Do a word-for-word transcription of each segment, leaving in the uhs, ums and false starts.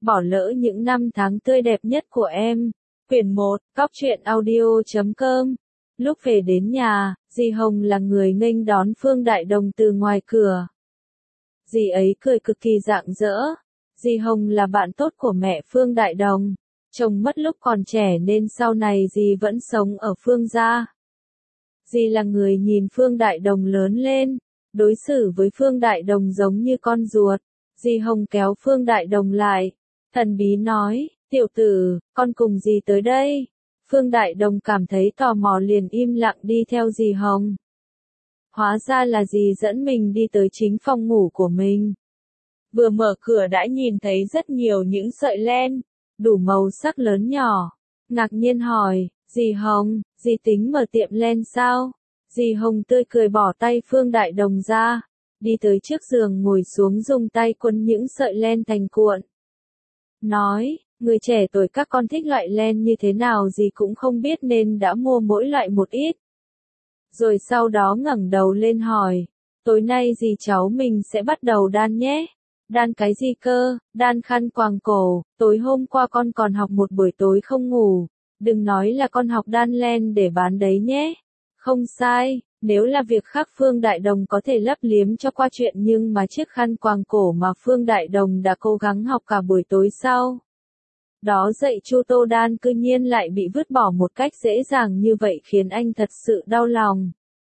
bỏ lỡ những năm tháng tươi đẹp nhất của em. Quyển một, cóc truyện audio chấm com. Lúc về đến nhà, dì Hồng là người nghênh đón Phương Đại Đồng từ ngoài cửa. Dì ấy cười cực kỳ rạng rỡ. Dì Hồng là bạn tốt của mẹ Phương Đại Đồng. Chồng mất lúc còn trẻ nên sau này dì vẫn sống ở Phương gia. Dì là người nhìn Phương Đại Đồng lớn lên, đối xử với Phương Đại Đồng giống như con ruột. Dì Hồng kéo Phương Đại Đồng lại, thần bí nói, tiểu tử, con cùng dì tới đây. Phương Đại Đồng cảm thấy tò mò liền im lặng đi theo dì Hồng. Hóa ra là dì dẫn mình đi tới chính phòng ngủ của mình. Vừa mở cửa đã nhìn thấy rất nhiều những sợi len, đủ màu sắc lớn nhỏ. Ngạc nhiên hỏi, dì Hồng, dì tính mở tiệm len sao? Dì Hồng tươi cười bỏ tay Phương Đại Đồng ra, đi tới trước giường ngồi xuống dùng tay quấn những sợi len thành cuộn. Nói, người trẻ tuổi các con thích loại len như thế nào dì cũng không biết nên đã mua mỗi loại một ít. Rồi sau đó ngẩng đầu lên hỏi, tối nay dì cháu mình sẽ bắt đầu đan nhé. Đan cái gì cơ? Đan khăn quàng cổ, tối hôm qua con còn học một buổi tối không ngủ, đừng nói là con học đan len để bán đấy nhé. Không sai, nếu là việc khác Phương Đại Đồng có thể lấp liếm cho qua chuyện nhưng mà chiếc khăn quàng cổ mà Phương Đại Đồng đã cố gắng học cả buổi tối sau. Đó dạy Chu Tô Đan cư nhiên lại bị vứt bỏ một cách dễ dàng như vậy khiến anh thật sự đau lòng.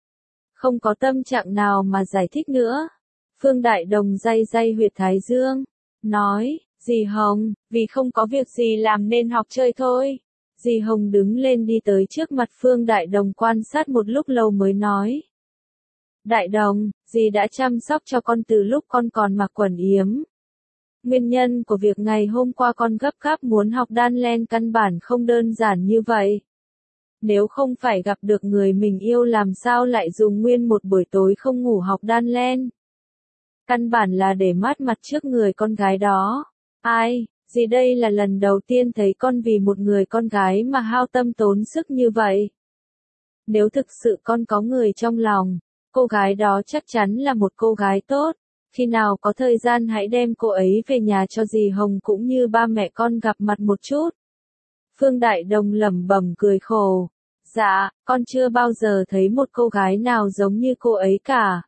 Không có tâm trạng nào mà giải thích nữa. Phương Đại Đồng day day huyệt thái dương, nói, dì Hồng, vì không có việc gì làm nên học chơi thôi. Dì Hồng đứng lên đi tới trước mặt Phương Đại Đồng quan sát một lúc lâu mới nói. Đại Đồng, dì đã chăm sóc cho con từ lúc con còn mặc quần yếm. Nguyên nhân của việc ngày hôm qua con gấp gáp muốn học đan len căn bản không đơn giản như vậy. Nếu không phải gặp được người mình yêu làm sao lại dùng nguyên một buổi tối không ngủ học đan len. Căn bản là để mát mặt trước người con gái đó. Ai, dì đây là lần đầu tiên thấy con vì một người con gái mà hao tâm tốn sức như vậy. Nếu thực sự con có người trong lòng, cô gái đó chắc chắn là một cô gái tốt. Khi nào có thời gian hãy đem cô ấy về nhà cho dì Hồng cũng như ba mẹ con gặp mặt một chút. Phương Đại Đồng lẩm bẩm cười khổ. Dạ, con chưa bao giờ thấy một cô gái nào giống như cô ấy cả.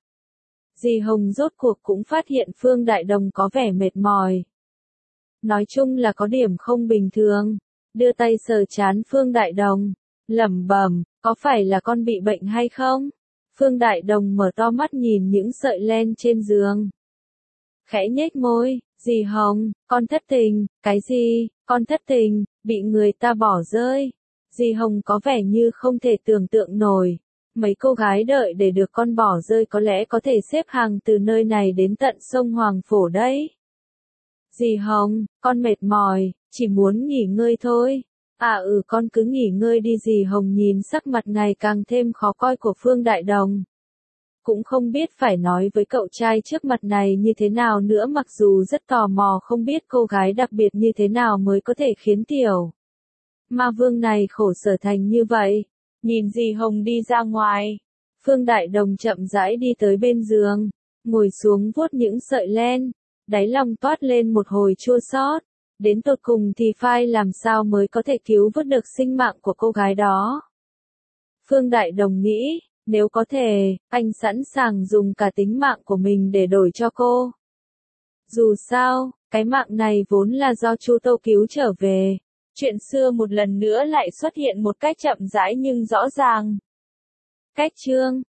Dì Hồng rốt cuộc cũng phát hiện Phương Đại Đồng có vẻ mệt mỏi. Nói chung là có điểm không bình thường. Đưa tay sờ trán Phương Đại Đồng, lẩm bẩm, có phải là con bị bệnh hay không? Phương Đại Đồng mở to mắt nhìn những sợi len trên giường. Khẽ nhếch môi, dì Hồng, con thất tình, cái gì, con thất tình, bị người ta bỏ rơi. Dì Hồng có vẻ như không thể tưởng tượng nổi. Mấy cô gái đợi để được con bỏ rơi có lẽ có thể xếp hàng từ nơi này đến tận sông Hoàng Phổ đấy. Dì Hồng, con mệt mỏi, chỉ muốn nghỉ ngơi thôi. À ừ con cứ nghỉ ngơi đi dì Hồng nhìn sắc mặt ngày càng thêm khó coi của Phương Đại Đồng. Cũng không biết phải nói với cậu trai trước mặt này như thế nào nữa mặc dù rất tò mò không biết cô gái đặc biệt như thế nào mới có thể khiến tiểu ma vương này khổ sở thành như vậy. Nhìn dì Hồng đi ra ngoài, Phương Đại Đồng chậm rãi đi tới bên giường, ngồi xuống vuốt những sợi len, đáy lòng toát lên một hồi chua xót. Đến tột cùng thì phai làm sao mới có thể cứu vớt được sinh mạng của cô gái đó. Phương Đại Đồng nghĩ, nếu có thể, anh sẵn sàng dùng cả tính mạng của mình để đổi cho cô. Dù sao, cái mạng này vốn là do Chu Tô cứu trở về. Chuyện xưa một lần nữa lại xuất hiện một cách chậm rãi nhưng rõ ràng. Cách chương